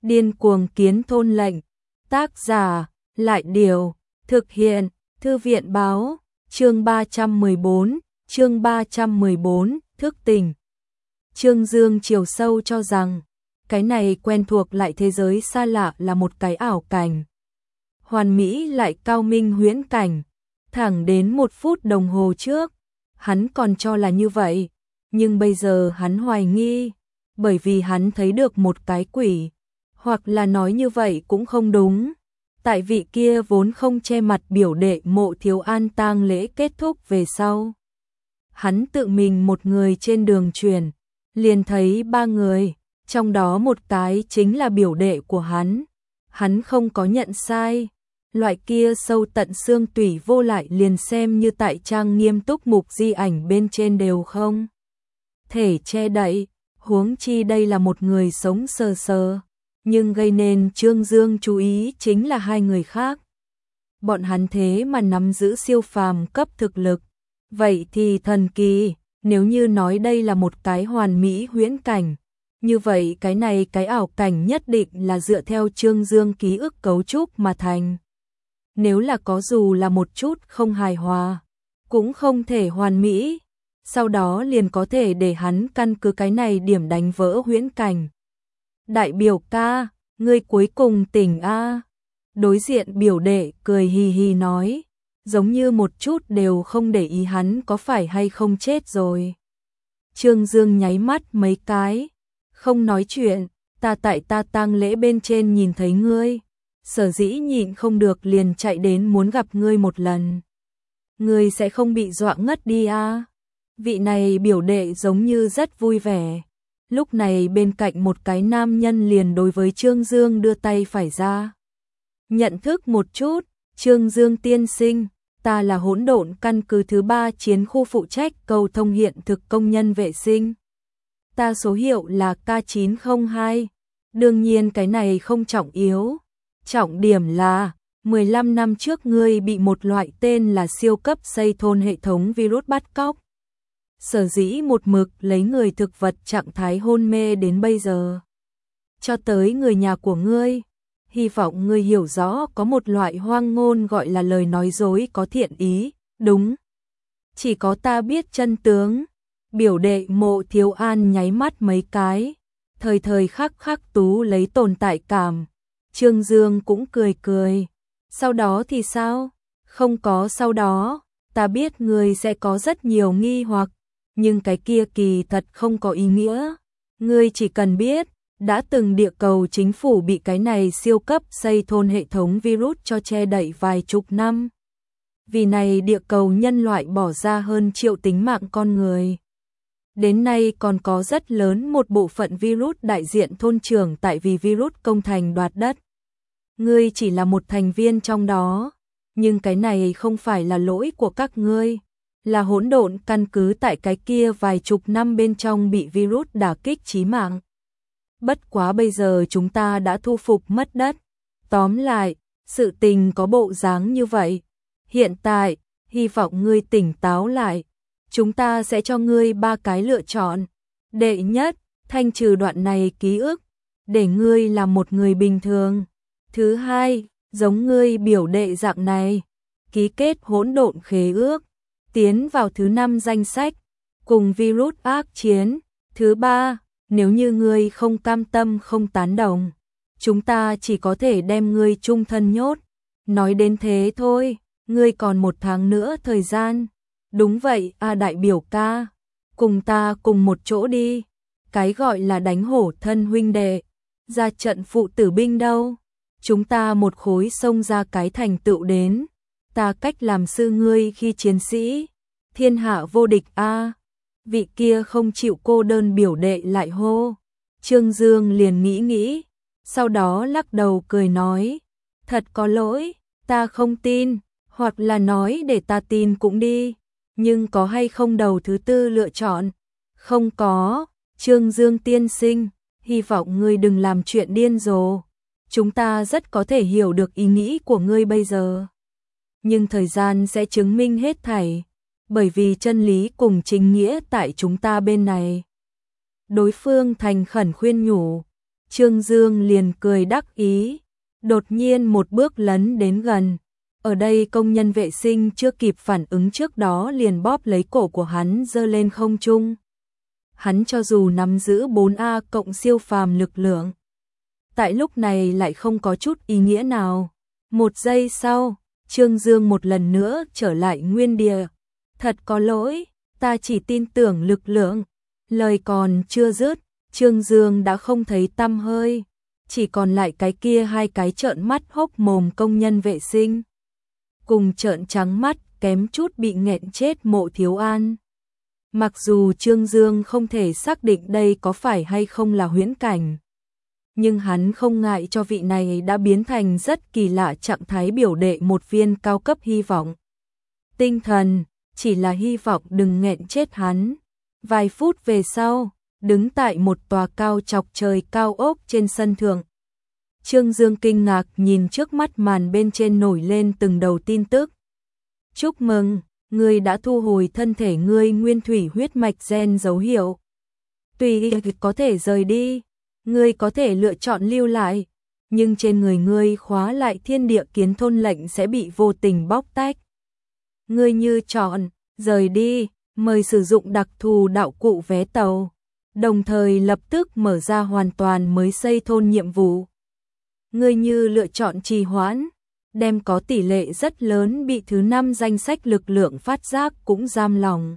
Điên cuồng kiến thôn lệnh. Tác giả, Lại Điều. Thực hiện, Thư viện Báo. Chương 314, thức tỉnh. Trương Dương chiều sâu cho rằng, cái này quen thuộc lại thế giới xa lạ là một cái ảo cảnh. Hoàn mỹ lại cao minh huyễn cảnh. Thẳng đến 1 phút đồng hồ trước, hắn còn cho là như vậy, nhưng bây giờ hắn hoài nghi, bởi vì hắn thấy được một cái quỷ, hoặc là nói như vậy cũng không đúng. Tại vị kia vốn không che mặt biểu đệ Mộ Thiếu An tang lễ kết thúc về sau. Hắn tự mình một người trên đường chuyển, liền thấy 3 người, trong đó một cái chính là biểu đệ của hắn. Hắn không có nhận sai, loại kia sâu tận xương tủy vô lại liền xem như tại trang nghiêm túc mục di ảnh bên trên đều không thể che đậy, huống chi đây là một người sống sờ sờ. Nhưng gây nên Trương Dương chú ý chính là 2 người khác. Bọn hắn thế mà nắm giữ siêu phàm cấp thực lực. Vậy thì thần kỳ, nếu như nói đây là một cái hoàn mỹ huyễn cảnh. Như vậy cái này cái ảo cảnh nhất định là dựa theo Trương Dương ký ức cấu trúc mà thành. Nếu là có dù là một chút không hài hòa, cũng không thể hoàn mỹ. Sau đó liền có thể để hắn căn cứ cái này điểm đánh vỡ huyễn cảnh. Đại biểu ca, ngươi cuối cùng tỉnh a. Đối diện biểu đệ cười hì hì nói, giống như một chút đều không để ý hắn có phải hay không chết rồi. Trương Dương nháy mắt mấy cái, không nói chuyện, ta tại ta tang lễ bên trên nhìn thấy ngươi, sở dĩ nhịn không được liền chạy đến muốn gặp ngươi một lần. Ngươi sẽ không bị dọa ngất đi a. Vị này biểu đệ giống như rất vui vẻ. Lúc này bên cạnh một cái nam nhân liền đối với Trương Dương đưa tay phải ra. Nhận thức một chút, Trương Dương tiên sinh, ta là hỗn độn căn cứ thứ 3 chiến khu phụ trách cầu thông hiện thực công nhân vệ sinh. Ta số hiệu là K902. Đương nhiên cái này không trọng yếu. Trọng điểm là, 15 năm trước ngươi bị một loại tên là siêu cấp xây thôn hệ thống virus bắt cóc. Sở dĩ một mực lấy người thực vật trạng thái hôn mê đến bây giờ. Cho tới người nhà của ngươi, hy vọng ngươi hiểu rõ có một loại hoang ngôn gọi là lời nói dối có thiện ý, đúng. Chỉ có ta biết chân tướng. Biểu đệ Mộ Thiếu An nháy mắt mấy cái, thời thời khắc khắc tú lấy tồn tại cảm. Trương Dương cũng cười cười. Sau đó thì sao? Không có sau đó, ta biết ngươi sẽ có rất nhiều nghi hoặc. Nhưng cái kia kỳ thật không có ý nghĩa. Ngươi chỉ cần biết, đã từng địa cầu chính phủ bị cái này siêu cấp xây thôn hệ thống virus cho che đậy vài chục năm. Vì này địa cầu nhân loại bỏ ra hơn 1 triệu tính mạng con người. Đến nay còn có rất lớn một bộ phận virus đại diện thôn trưởng tại vì virus công thành đoạt đất. Ngươi chỉ là một thành viên trong đó, nhưng cái này không phải là lỗi của các ngươi. Là hỗn độn căn cứ tại cái kia vài chục năm bên trong bị virus đả kích chí mạng. Bất quá bây giờ chúng ta đã thu phục mất đất. Tóm lại, sự tình có bộ dáng như vậy. Hiện tại, hy vọng ngươi tỉnh táo lại. Chúng ta sẽ cho ngươi 3 cái lựa chọn. Đệ nhất, thanh trừ đoạn này ký ức, để ngươi làm một người bình thường. Thứ hai, giống ngươi biểu đệ dạng này, ký kết hỗn độn khế ước, tiến vào thứ 5 danh sách, cùng virus ác chiến. Thứ 3, nếu như ngươi không cam tâm không tán đồng, chúng ta chỉ có thể đem ngươi chung thân nhốt. Nói đến thế thôi, ngươi còn 1 tháng nữa thời gian. Đúng vậy đại biểu ca, cùng ta cùng một chỗ đi. Cái gọi là đánh hổ thân huynh đệ, ra trận phụ tử binh đâu. Chúng ta một khối xông ra cái thành tựu đến. Ta cách làm sư ngươi khi chiến sĩ, thiên hạ vô địch a. Vị kia không chịu cô đơn biểu đệ lại hô. Trương Dương liền nghĩ, sau đó lắc đầu cười nói, thật có lỗi, ta không tin, hoặc là nói để ta tin cũng đi, nhưng có hay không đầu thứ 4 lựa chọn? Không có. Trương Dương tiên sinh, hy vọng ngươi đừng làm chuyện điên rồ. Chúng ta rất có thể hiểu được ý nghĩ của ngươi bây giờ. Nhưng thời gian sẽ chứng minh hết thảy, bởi vì chân lý cùng chính nghĩa tại chúng ta bên này. Đối phương thành khẩn khuyên nhủ. Trương Dương liền cười đắc ý, đột nhiên một bước lấn đến gần. Ở đây công nhân vệ sinh chưa kịp phản ứng trước đó liền bóp lấy cổ của hắn giơ lên không trung. Hắn cho dù nắm giữ 4A cộng siêu phàm lực lượng, tại lúc này lại không có chút ý nghĩa nào. Một giây sau, Trương Dương một lần nữa trở lại nguyên địa. Thật có lỗi, ta chỉ tin tưởng lực lượng. Lời còn chưa dứt, Trương Dương đã không thấy tăm hơi, chỉ còn lại cái kia hai cái trợn mắt hốc mồm công nhân vệ sinh. Cùng trợn trắng mắt kém chút bị nghẹn chết Mộ Thiếu An. Mặc dù Trương Dương không thể xác định đây có phải hay không là huyễn cảnh, nhưng hắn không ngại cho vị này đã biến thành rất kỳ lạ trạng thái biểu đệ một viên cao cấp hy vọng. Tinh thần, chỉ là hy vọng đừng nghẹn chết hắn. Vài phút về sau, đứng tại một tòa cao chọc trời cao ốc trên sân thượng. Trương Dương kinh ngạc nhìn trước mắt màn bên trên nổi lên từng đầu tin tức. Chúc mừng, ngươi đã thu hồi thân thể ngươi nguyên thủy huyết mạch gen dấu hiệu. Tùy có thể rời đi, ngươi có thể lựa chọn lưu lại, nhưng trên người ngươi khóa lại thiên địa kiến thôn lệnh sẽ bị vô tình bóc tách. Ngươi như chọn, rời đi, mời sử dụng đặc thù đạo cụ vé tàu, đồng thời lập tức mở ra hoàn toàn mới xây thôn nhiệm vụ. Ngươi như lựa chọn trì hoãn, đem có tỷ lệ rất lớn bị thứ 5 danh sách lực lượng phát giác cũng giam lòng.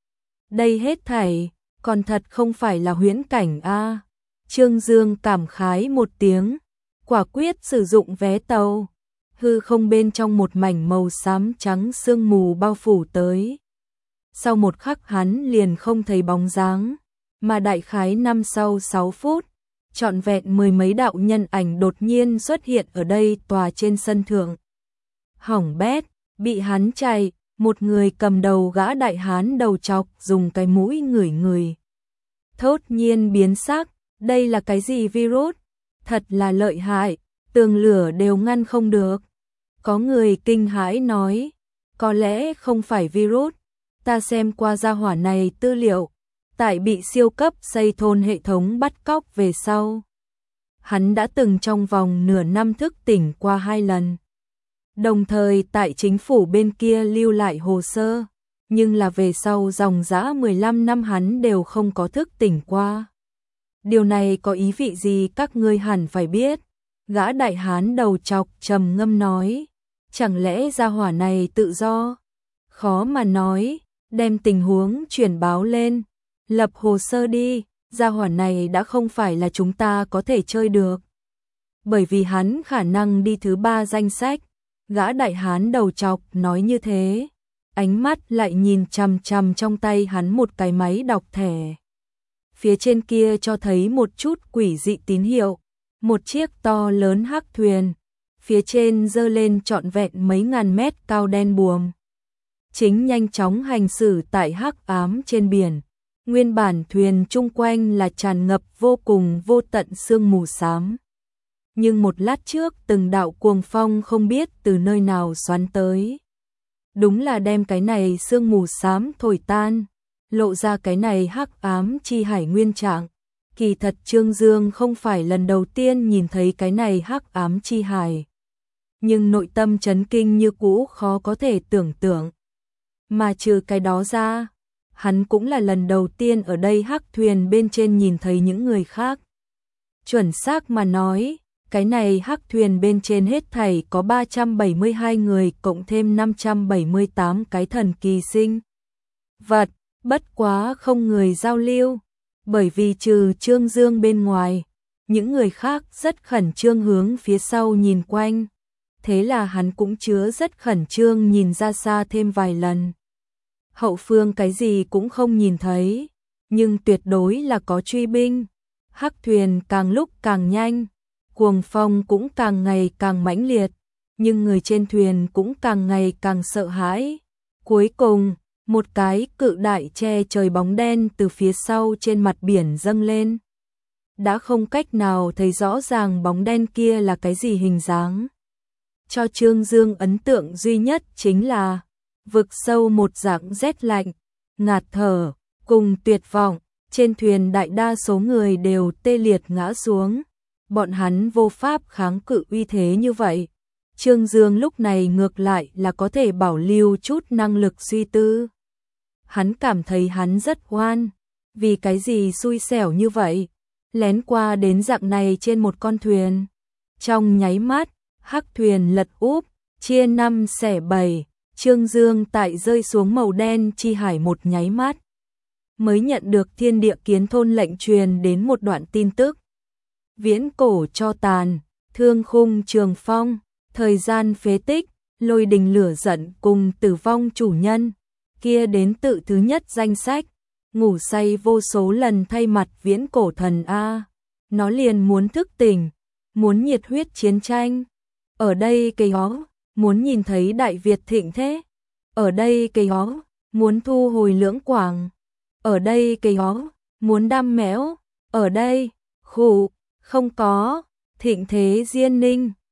Đây hết thảy, còn thật không phải là huyễn cảnh a. Trương Dương cảm khái một tiếng, quả quyết sử dụng vé tàu. Hư không bên trong một mảnh màu xám trắng sương mù bao phủ tới. Sau một khắc hắn liền không thấy bóng dáng, mà đại khái 5-6 phút, trọn vẹn mười mấy đạo nhân ảnh đột nhiên xuất hiện ở đây tòa trên sân thượng. Hỏng bét, bị hắn chạy, một người cầm đầu gã đại hán đầu chọc dùng cái mũi ngửi ngửi. Thốt nhiên biến sắc, đây là cái gì virus? Thật là lợi hại, tường lửa đều ngăn không được. Có người kinh hãi nói, có lẽ không phải virus, ta xem qua gia hỏa này tư liệu, tại bị siêu cấp xây thôn hệ thống bắt cóc về sau. Hắn đã từng trong vòng nửa năm thức tỉnh qua 2 lần. Đồng thời tại chính phủ bên kia lưu lại hồ sơ, nhưng là về sau dòng dã 15 năm hắn đều không có thức tỉnh qua. Điều này có ý vị gì các ngươi hẳn phải biết. Gã đại hán đầu chọc trầm ngâm nói, chẳng lẽ gia hỏa này tự do? Khó mà nói, đem tình huống chuyển báo lên, lập hồ sơ đi, gia hỏa này đã không phải là chúng ta có thể chơi được. Bởi vì hắn khả năng đi thứ 3 danh sách, gã đại hán đầu chọc nói như thế, ánh mắt lại nhìn chằm chằm trong tay hắn một cái máy đọc thẻ. Phía trên kia cho thấy một chút quỷ dị tín hiệu, một chiếc to lớn hắc thuyền, phía trên dơ lên trọn vẹn mấy ngàn mét cao đen buồm. Chính nhanh chóng hành xử tại hắc ám trên biển, nguyên bản thuyền chung quanh là tràn ngập vô cùng vô tận sương mù xám. Nhưng một lát trước từng đạo cuồng phong không biết từ nơi nào xoắn tới. Đúng là đem cái này sương mù xám thổi tan, lộ ra cái này hắc ám chi hải nguyên trạng. Kỳ thật Trương Dương không phải lần đầu tiên nhìn thấy cái này hắc ám chi hải. Nhưng nội tâm chấn kinh như cũ khó có thể tưởng tượng. Mà trừ cái đó ra, hắn cũng là lần đầu tiên ở đây hắc thuyền bên trên nhìn thấy những người khác. Chuẩn xác mà nói, cái này hắc thuyền bên trên hết thảy có 372 người cộng thêm 578 cái thần kỳ sinh vật, bất quá không người giao lưu. Bởi vì trừ Trương Dương bên ngoài, những người khác rất khẩn trương hướng phía sau nhìn quanh. Thế là hắn cũng chứa rất khẩn trương nhìn ra xa thêm vài lần. Hậu phương cái gì cũng không nhìn thấy, nhưng tuyệt đối là có truy binh. Hắc thuyền càng lúc càng nhanh, cuồng phong cũng càng ngày càng mãnh liệt, nhưng người trên thuyền cũng càng ngày càng sợ hãi. Cuối cùng, một cái cự đại che trời bóng đen từ phía sau trên mặt biển dâng lên. Đã không cách nào thấy rõ ràng bóng đen kia là cái gì hình dáng. Cho Trương Dương ấn tượng duy nhất chính là vực sâu một dạng rét lạnh, ngạt thở, cùng tuyệt vọng. Trên thuyền đại đa số người đều tê liệt ngã xuống, bọn hắn vô pháp kháng cự uy thế như vậy. Trương Dương lúc này ngược lại là có thể bảo lưu chút năng lực suy tư. Hắn cảm thấy hắn rất oan, vì cái gì xui xẻo như vậy, lén qua đến dạng này trên một con thuyền. Trong nháy mắt, hắc thuyền lật úp, chia 5 xẻ 7, Trương Dương tại rơi xuống màu đen chi hải một nháy mắt. Mới nhận được thiên địa kiến thôn lệnh truyền đến một đoạn tin tức. Viễn cổ cho tàn, thương khung trường phong, thời gian phế tích, lôi đình lửa giận cùng tử vong chủ nhân. Kia đến tự thứ nhất danh sách, ngủ say vô số lần thay mặt viễn cổ thần A. Nó liền muốn thức tỉnh, muốn nhiệt huyết chiến tranh. Ở đây cây ó, muốn nhìn thấy Đại Việt thịnh thế. Ở đây cây ó, muốn thu hồi Lưỡng Quảng. Ở đây cây ó, muốn đam mẽo. Ở đây, khủ, không có, thịnh thế Diên Ninh.